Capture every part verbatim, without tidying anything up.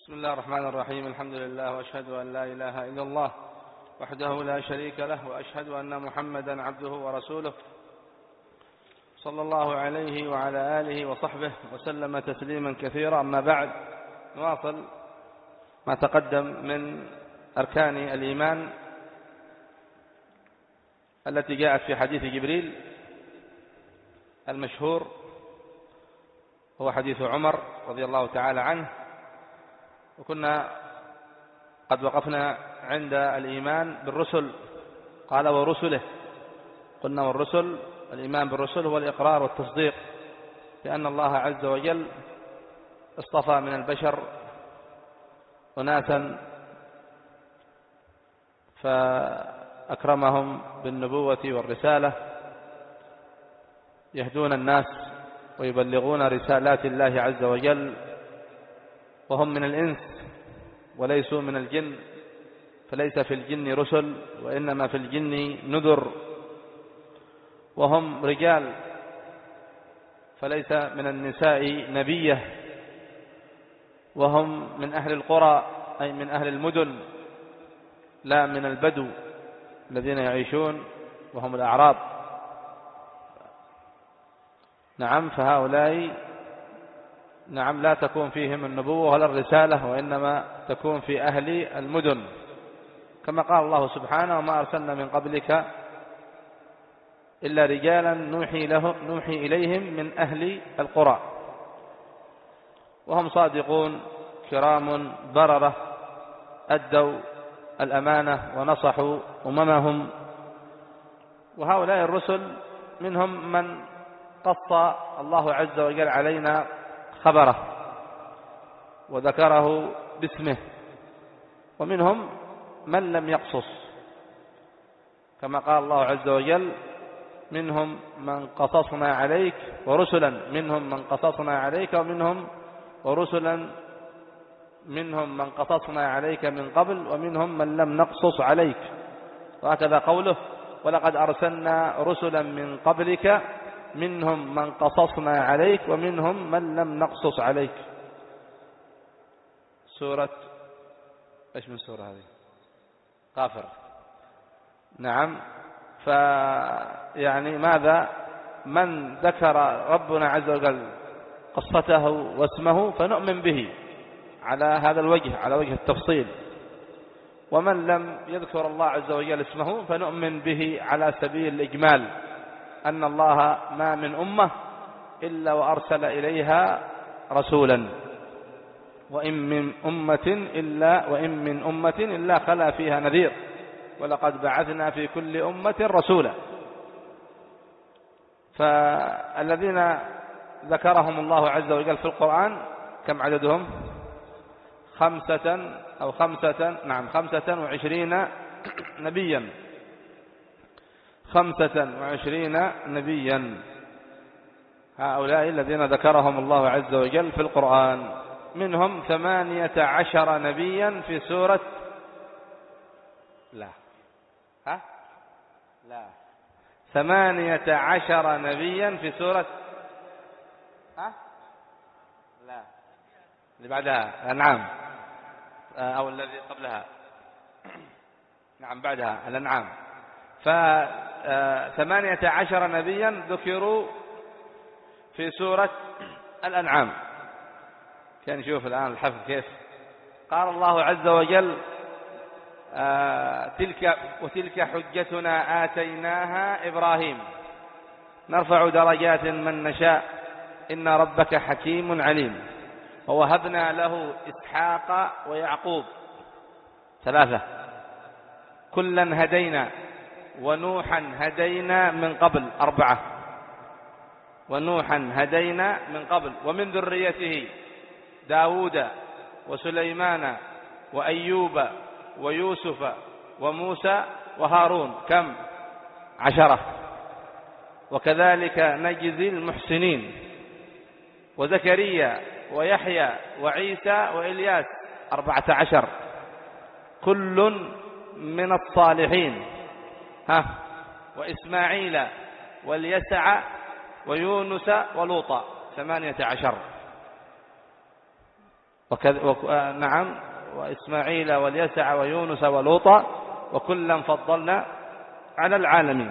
بسم الله الرحمن الرحيم. الحمد لله وأشهد أن لا إله إلا الله وحده لا شريك له، وأشهد أن محمدا عبده ورسوله صلى الله عليه وعلى آله وصحبه وسلم تسليما كثيرا. أما بعد، نواصل ما تقدم من أركان الإيمان التي جاءت في حديث جبريل المشهور، هو حديث عمر رضي الله تعالى عنه. وكنا قد وقفنا عند الإيمان بالرسل، قال ورسله. قلنا والرسل، الإيمان بالرسل هو الإقرار والتصديق بأن الله عز وجل اصطفى من البشر أناسا فأكرمهم بالنبوة والرسالة، يهدون الناس ويبلغون رسالات الله عز وجل، وهم من الإنس وليسوا من الجن، فليس في الجن رسل وإنما في الجن نذر، وهم رجال فليس من النساء نبية، وهم من أهل القرى أي من أهل المدن لا من البدو الذين يعيشون وهم الأعراب. نعم، فهؤلاء نعم لا تكون فيهم النبوة ولا الرسالة، وإنما تكون في أهل المدن، كما قال الله سبحانه: وما أرسلنا من قبلك إلا رجالا نوحي, له نوحي إليهم من أهل القرى. وهم صادقون كرام بررة، أدوا الأمانة ونصحوا أممهم. وهؤلاء الرسل منهم من قص الله عز وجل علينا خبره وذكره باسمه، ومنهم من لم يقصص، كما قال الله عز وجل: منهم من قصصنا عليك ورسلا منهم من قصصنا عليك ومنهم ورسلا منهم من قصصنا عليك من قبل ومنهم من لم نقصص عليك. وهكذا قوله: ولقد أرسلنا رسلا من قبلك منهم من قصصنا عليك ومنهم من لم نقصص عليك. سورة ايش من سورة هذه؟ غافر. نعم، فيعني ماذا؟ من ذكر ربنا عز وجل قصته واسمه فنؤمن به على هذا الوجه، على وجه التفصيل، ومن لم يذكر الله عز وجل اسمه فنؤمن به على سبيل الإجمال، أن الله ما من أمة إلا وأرسل إليها رسولا، وإن من أمة إلا وإن من أمة إلا خلا فيها نذير، ولقد بعثنا في كل أمة رسولا. فالذين ذكرهم الله عز وجل في القرآن كم عددهم؟ خمسة أو خمسة نعم خمسة وعشرين نبيا خمسة وعشرين نبيا. هؤلاء الذين ذكرهم الله عز وجل في القرآن، منهم ثمانية عشر نبيا في سورة لا ها لا ثمانية عشر نبيا في سورة ها لا اللي بعدها الأنعام، أو الذي قبلها نعم بعدها الأنعام. فثمانية عشر نبيا ذكروا في سورة الأنعام. كان نشوف الآن الحفظ كيف قال الله عز وجل: آه تلك وتلك حجتنا آتيناها إبراهيم نرفع درجات من نشاء إن ربك حكيم عليم ووهبنا له إسحاق ويعقوب ثلاثة كلا هدينا ونوحا هدينا من قبل أربعة ونوحا هدينا من قبل ومن ذريته داود وسليمان وأيوب ويوسف وموسى وهارون كم؟ عشرة. وكذلك نجزي المحسنين. وزكريا ويحيى وعيسى وإلياس أربعة عشر كل من الصالحين. ها وإسماعيل واليسع ويونس ولوطا ثمانية عشر. وكذ... وك... نعم وإسماعيل واليسع ويونس ولوطا وكلا فضلنا على العالمين.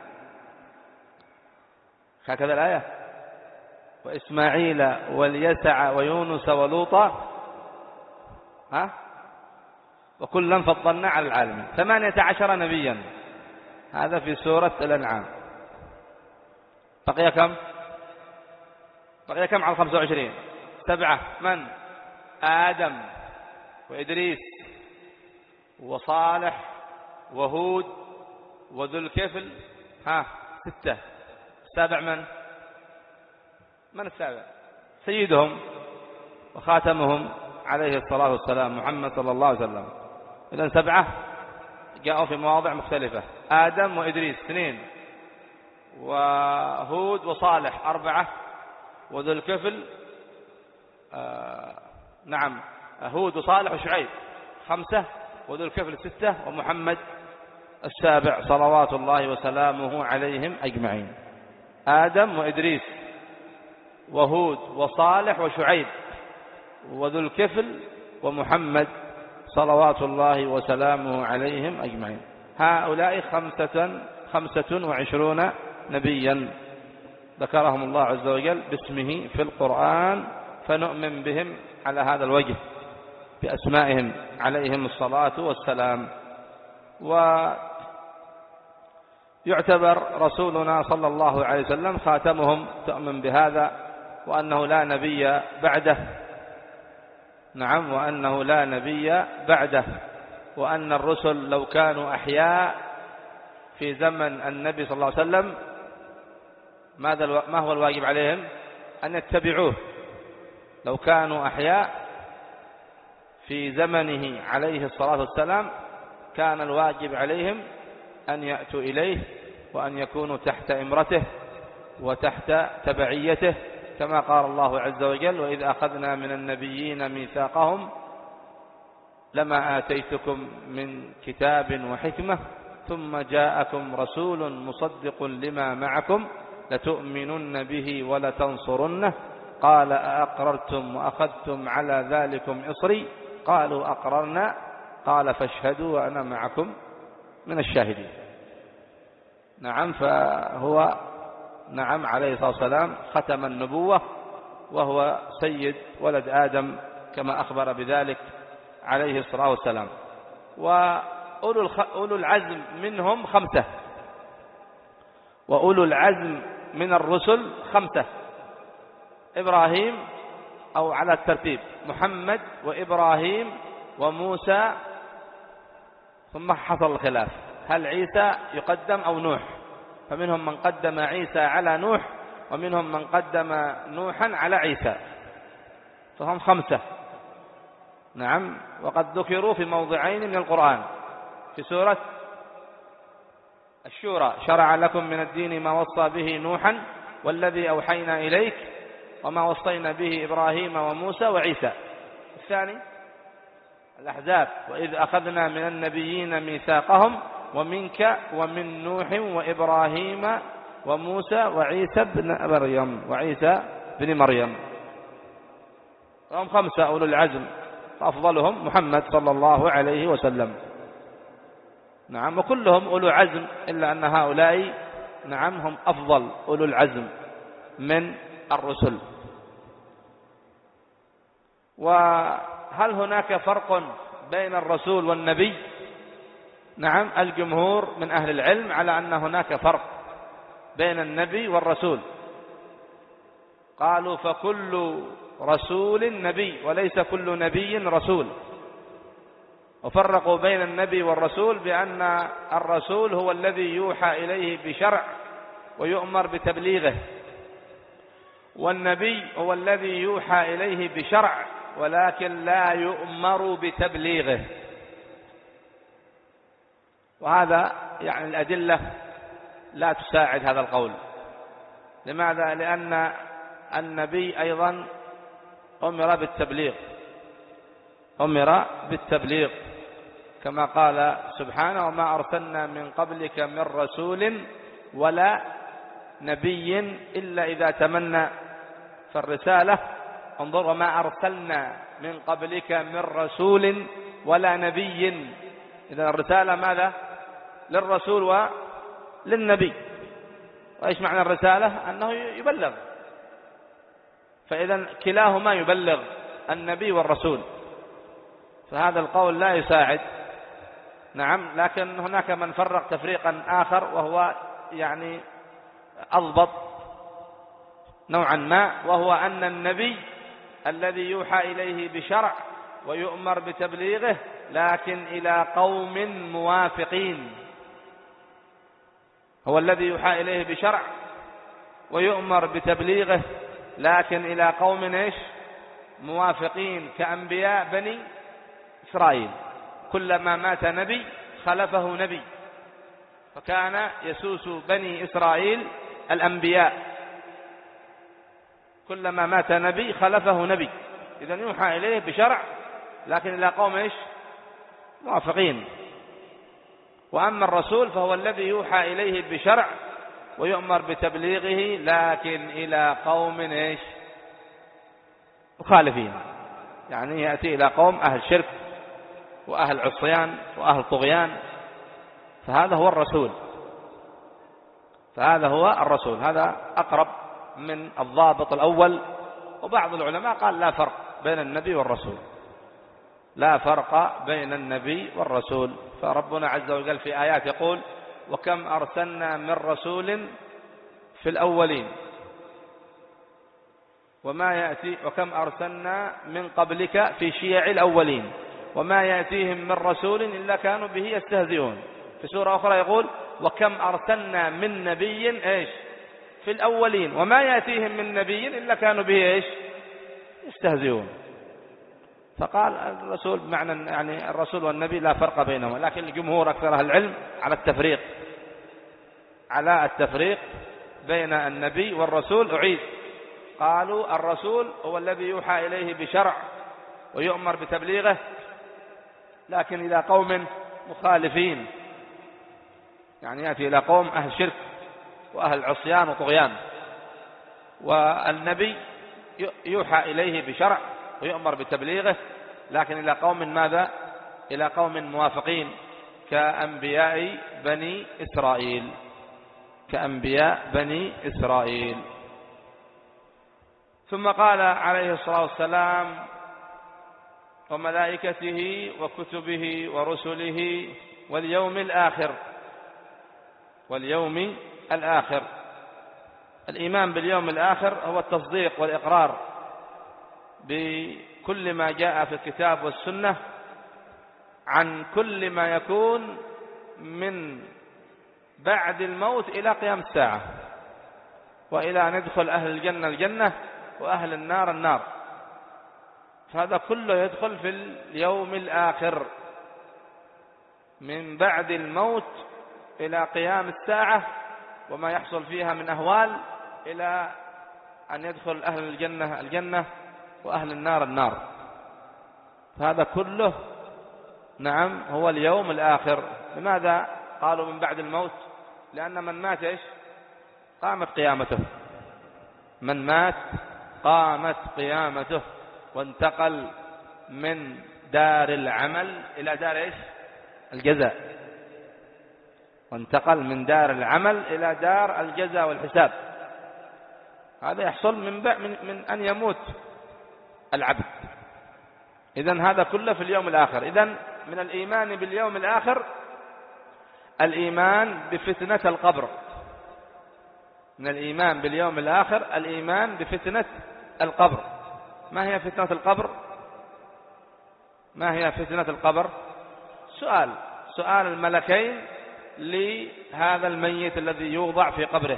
هكذا الآية، وإسماعيل واليسع ويونس ولوطا ها وكلا فضلنا على العالمين. ثمانية عشر نبيا، هذا في سورة الأنعام. بقي كم؟ بقي كم على خمسة وعشرين؟ سبعة. من؟ آدم وإدريس وصالح وهود وذو الكفل. ها ستة. السابع من؟ من السابع؟ سيدهم وخاتمهم عليه الصلاة والسلام محمد صلى الله عليه وسلم. إذن سبعة جاءوا في مواضع مختلفة. آدم وإدريس اثنين، وهود وصالح أربعة، وذو الكفل آه نعم هود وصالح وشعيب خمسة، وذو الكفل ستة، ومحمد السابع صلوات الله وسلامه عليهم أجمعين. آدم وإدريس وهود وصالح وشعيب وذو الكفل ومحمد صلوات الله وسلامه عليهم أجمعين. هؤلاء خمسة, خمسة وعشرون نبيا ذكرهم الله عز وجل باسمه في القرآن، فنؤمن بهم على هذا الوجه بأسمائهم عليهم الصلاة والسلام. ويعتبر رسولنا صلى الله عليه وسلم خاتمهم، تؤمن بهذا، وأنه لا نبي بعده. نعم، وأنه لا نبي بعده، وأن الرسل لو كانوا أحياء في زمن النبي صلى الله عليه وسلم ماذا ما هو الواجب عليهم؟ أن يتبعوه. لو كانوا أحياء في زمنه عليه الصلاة والسلام كان الواجب عليهم أن يأتوا إليه وأن يكونوا تحت إمرته وتحت تبعيته، كما قال الله عز وجل: وإذ أخذنا من النبيين ميثاقهم لما آتيتكم من كتاب وحكمة ثم جاءكم رسول مصدق لما معكم لتؤمنن به ولتنصرنه قال أأقررتم وأخذتم على ذلكم إصري قالوا أقررنا قال فاشهدوا وأنا معكم من الشاهدين. نعم، فهو نعم عليه الصلاة والسلام ختم النبوة، وهو سيد ولد آدم كما أخبر بذلك عليه الصلاة والسلام. وأولو العزم منهم خمسة، وأولو العزم من الرسل خمسة: إبراهيم، أو على الترتيب محمد وإبراهيم وموسى، ثم حصل الخلاف هل عيسى يقدم أو نوح، فمنهم من قدم عيسى على نوح، ومنهم من قدم نوحا على عيسى، فهم خمسة. نعم، وقد ذكروا في موضعين من القرآن. في سورة الشورى: شرع لكم من الدين ما وصى به نوحا والذي أوحينا إليك وما وصينا به إبراهيم وموسى وعيسى. الثاني الأحزاب: وإذ أخذنا من النبيين ميثاقهم ومنك ومن نوح وإبراهيم وموسى وعيسى بن مريم وعيسى بن مريم. هم خمسة أولو العزم، فأفضلهم محمد صلى الله عليه وسلم. نعم، وكلهم أولو عزم، إلا أن هؤلاء نعم هم أفضل أولو العزم من الرسل. وهل هناك فرق بين الرسول والنبي؟ نعم، الجمهور من أهل العلم على أن هناك فرق بين النبي والرسول. قالوا: فكل رسول نبي وليس كل نبي رسول. وفرقوا بين النبي والرسول بأن الرسول هو الذي يوحى إليه بشرع ويؤمر بتبليغه، والنبي هو الذي يوحى إليه بشرع ولكن لا يؤمر بتبليغه. وهذا يعني الأدلة لا تساعد هذا القول. لماذا؟ لأن النبي أيضا أمر بالتبليغ، أمر بالتبليغ كما قال سبحانه: وما أرسلنا من قبلك من رسول ولا نبي إلا إذا تمنى. فالرسالة انظر: وما أرسلنا من قبلك من رسول ولا نبي. إذا الرسالة ماذا؟ للرسول وللنبي. وإيش معنى الرسالة؟ أنه يبلغ، فإذا كلاهما يبلغ، النبي والرسول. فهذا القول لا يساعد. نعم، لكن هناك من فرق تفريقا آخر وهو يعني أضبط نوعا ما، وهو أن النبي الذي يوحى إليه بشرع ويؤمر بتبليغه لكن إلى قوم موافقين، هو الذي يوحى إليه بشرع ويؤمر بتبليغه لكن إلى قوم إيش؟ موافقين، كأنبياء بني إسرائيل. كلما مات نبي خلفه نبي، فكان يسوس بني إسرائيل الأنبياء، كلما مات نبي خلفه نبي. إذن يوحى إليه بشرع لكن إلى قوم إيش؟ موافقين. وأما الرسول فهو الذي يوحى إليه بشرع ويؤمر بتبليغه لكن إلى قوم إيش؟ مخالفين، يعني يأتي إلى قوم أهل شرك وأهل عصيان وأهل طغيان. فهذا هو الرسول، فهذا هو الرسول. هذا أقرب من الضابط الأول. وبعض العلماء قال لا فرق بين النبي والرسول، لا فرق بين النبي والرسول. فربنا عز وجل في آيات يقول: وكم أرسلنا من رسول في الأولين وما يأتي وكم أرسلنا من قبلك في شيع الأولين وما يأتيهم من رسول إلا كانوا به يستهزئون. في سورة أخرى يقول: وكم أرسلنا من نبي إيش في الأولين وما يأتيهم من نبي إلا كانوا به إيش يستهزئون. فقال الرسول بمعنى يعني الرسول والنبي لا فرق بينهما، لكن الجمهور أكثر أهل العلم على التفريق، على التفريق بين النبي والرسول. أعيد، قالوا الرسول هو الذي يوحى إليه بشرع ويؤمر بتبليغه لكن إلى قوم مخالفين، يعني يأتي إلى قوم أهل شرك وأهل عصيان وطغيان. والنبي يوحى إليه بشرع ويؤمر بتبليغه لكن إلى قوم ماذا؟ إلى قوم موافقين، كأنبياء بني إسرائيل، كأنبياء بني إسرائيل. ثم قال عليه الصلاة والسلام: وملائكته وكتبه ورسله واليوم الآخر. واليوم الآخر، الإيمان باليوم الآخر هو التصديق والإقرار بكل ما جاء في الكتاب والسنة عن كل ما يكون من بعد الموت إلى قيام الساعة، وإلى أن يدخل أهل الجنة الجنة وأهل النار النار. فهذا كله يدخل في اليوم الآخر، من بعد الموت إلى قيام الساعة وما يحصل فيها من أهوال، إلى أن يدخل أهل الجنة الجنة وأهل النار النار. فهذا كله نعم هو اليوم الآخر. لماذا قالوا من بعد الموت؟ لأن من مات إيش؟ قامت قيامته، من مات قامت قيامته وانتقل من دار العمل إلى دار إيش؟ الجزاء، وانتقل من دار العمل إلى دار الجزاء والحساب. هذا يحصل من, من, من أن يموت العبد. إذن هذا كله في اليوم الآخر. إذن من الإيمان باليوم الآخر الإيمان بفتنة القبر، من الإيمان باليوم الآخر الإيمان بفتنة القبر. ما هي فتنة القبر؟ ما هي فتنة القبر؟ سؤال سؤال الملكين لهذا الميت الذي يوضع في قبره،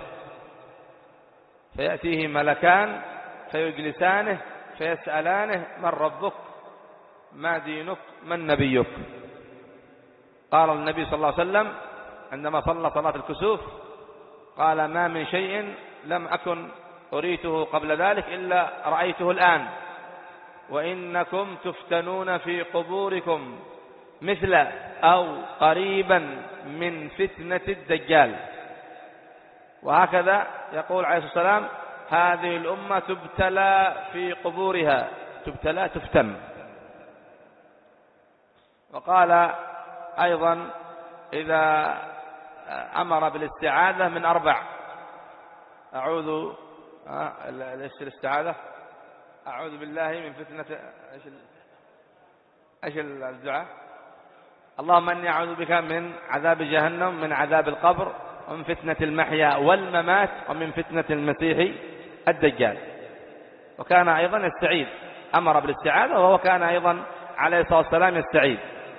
فيأتيه ملكان فيجلسانه فيسألانه: من ربك؟ ما دينك؟ من نبيك؟ قال النبي صلى الله عليه وسلم عندما صلى صلاة الكسوف قال: ما من شيء لم أكن أريته قبل ذلك إلا رأيته الآن، وإنكم تفتنون في قبوركم مثل أو قريبا من فتنة الدجال. وهكذا يقول عليه الصلاة والسلام: هذه الأمة تبتلى في قبورها، تبتلى تفتن وقال أيضا إذا أمر بالاستعاذة من أربع، أعوذ ليش الاستعاذة أعوذ بالله من فتنة إيش إيش الدعاء اللهم إني أعوذ بك من عذاب جهنم، من عذاب القبر، ومن فتنة المحيا والممات، ومن فتنة المسيح الدجال. وكان أيضا يستعيذ، أمر بالاستعاذة وهو كان أيضا عليه الصلاة والسلام يستعيذ.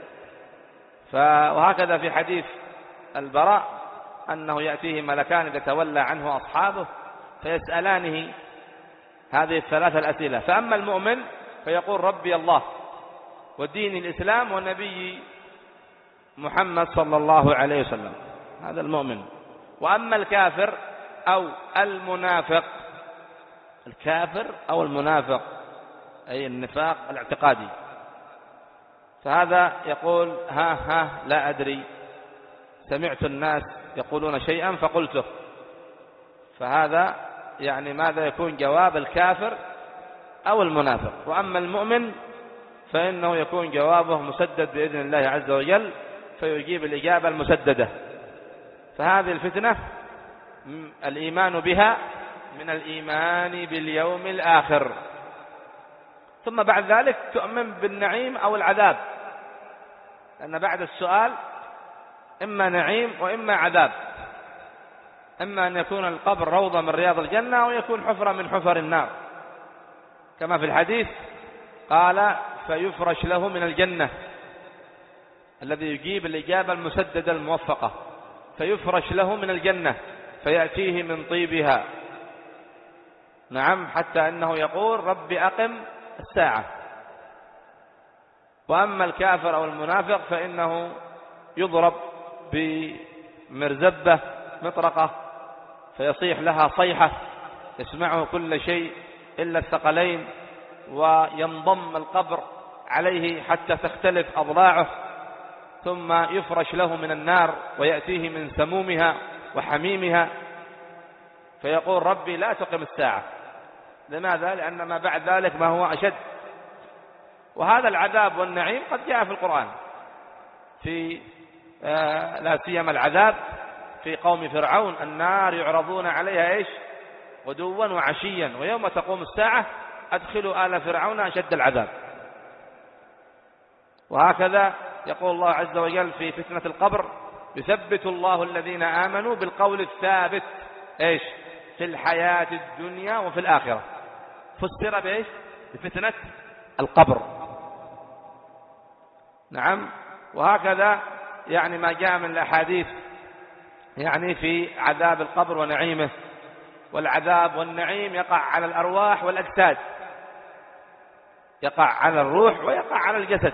وهكذا في حديث البراء أنه يأتيه ملكان إذا تولى عنه أصحابه فيسألانه هذه الثلاثة الأسئلة، فأما المؤمن فيقول ربي الله ودين الإسلام والنبي محمد صلى الله عليه وسلم، هذا المؤمن. وأما الكافر أو المنافق، الكافر أو المنافق أي النفاق الاعتقادي، فهذا يقول ها ها لا أدري، سمعت الناس يقولون شيئا فقلته. فهذا يعني ماذا يكون جواب الكافر أو المنافق. وأما المؤمن فإنه يكون جوابه مسدد بإذن الله عز وجل، فيجيب الإجابة المسددة. فهذه الفتنة الإيمان بها من الإيمان باليوم الآخر. ثم بعد ذلك تؤمن بالنعيم أو العذاب، لأن بعد السؤال إما نعيم وإما عذاب، إما أن يكون القبر روضة من رياض الجنة أو يكون حفرة من حفر النار، كما في الحديث قال فيفرش له من الجنة، الذي يجيب الإجابة المسددة الموفقة، فيفرش له من الجنة فيأتيه من طيبها، نعم، حتى أنه يقول رب أقم الساعة. وأما الكافر أو المنافق فإنه يضرب بمرزبة مطرقة فيصيح لها صيحة يسمعه كل شيء إلا الثقلين، وينضم القبر عليه حتى تختلف أضلاعه، ثم يفرش له من النار ويأتيه من سمومها وحميمها، فيقول ربي لا تقم الساعة. لماذا؟ لأن ما بعد ذلك ما هو أشد. وهذا العذاب والنعيم قد جاء في القرآن، في آه لا سيما العذاب في قوم فرعون، النار يعرضون عليها إيش غدوا وعشيا ويوم تقوم الساعة أدخلوا آل فرعون أشد العذاب. وهكذا يقول الله عز وجل في فتنة القبر يثبت الله الذين آمنوا بالقول الثابت إيش في الحياة الدنيا وفي الآخرة. فسر بإيش بفتنة القبر، نعم. وهكذا يعني ما جاء من الأحاديث يعني في عذاب القبر ونعيمه. والعذاب والنعيم يقع على الأرواح والأجساد، يقع على الروح ويقع على الجسد،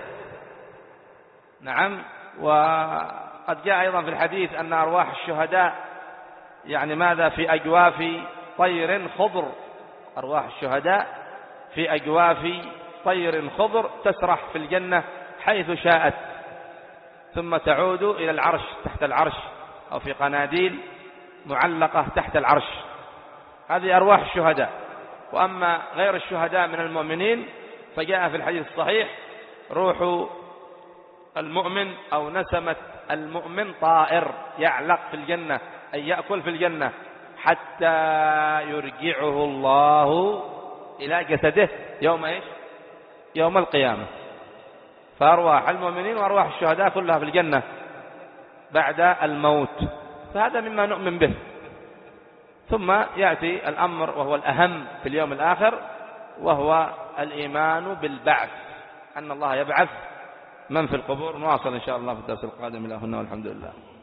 نعم. وقد جاء أيضا في الحديث أن أرواح الشهداء يعني ماذا في أجواف طير خضر، أرواح الشهداء في أجواف طير خضر تسرح في الجنة حيث شاءت، ثم تعود إلى العرش تحت العرش أو في قناديل معلقة تحت العرش. هذه أرواح الشهداء. وأما غير الشهداء من المؤمنين فجاء في الحديث الصحيح روح المؤمن أو نسمة المؤمن طائر يعلق في الجنة أي يأكل في الجنة حتى يرجعه الله إلى جسده يوم إيش يوم القيامة. فأرواح المؤمنين وأرواح الشهداء كلها في الجنة بعد الموت، فهذا مما نؤمن به. ثم يأتي الأمر وهو الأهم في اليوم الآخر، وهو الإيمان بالبعث، أن الله يبعث من في القبور. نواصل إن شاء الله في الدرس القادم. إلى هنا والحمد لله.